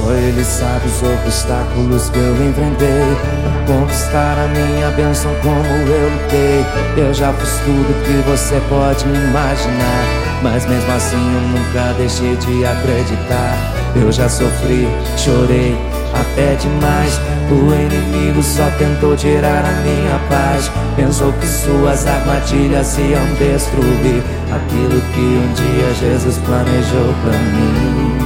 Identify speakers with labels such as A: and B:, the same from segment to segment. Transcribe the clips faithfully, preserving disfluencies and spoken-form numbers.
A: Só Ele sabe os obstáculos que eu enfrentei pra conquistar a minha bênção como eu lutei. Eu já fiz tudo que você pode imaginar, mas mesmo assim eu nunca deixei de acreditar. Eu já sofri, chorei até demais. O inimigo só tentou tirar a minha paz. Pensou que suas armadilhas iam destruir aquilo que um dia Jesus planejou pra mim.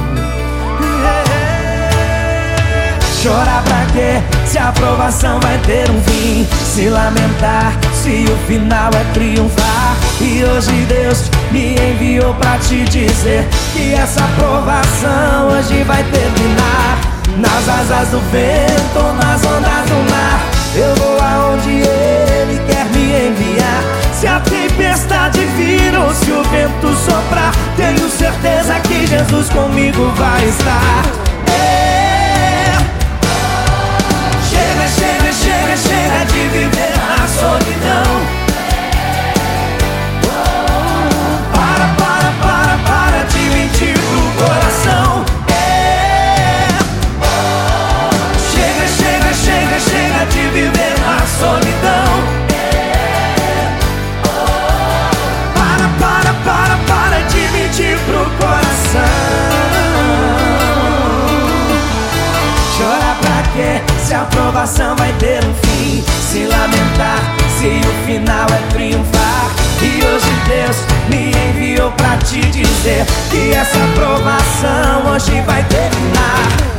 A: Chorar pra quê, se a aprovação vai ter um fim? Se lamentar, se o final é triunfar? E hoje Deus me enviou pra te dizer que essa aprovação hoje vai terminar. Nas asas do vento, nas ondas do mar, eu vou aonde Ele quer me enviar. Se a tempestade vir ou se o vento soprar, tenho certeza que Jesus comigo vai estar. Chega, chega de viver na solidão. Para, para, para, para de mentir pro coração. É. Chega, chega, chega, chega de viver na solidão. É. Para, para, para, para de mentir pro coração. Chorar pra quê? Se a aprovação vai ter um fim, se lamentar, se o final é triunfar. E hoje Deus me enviou pra te dizer que essa aprovação hoje vai terminar.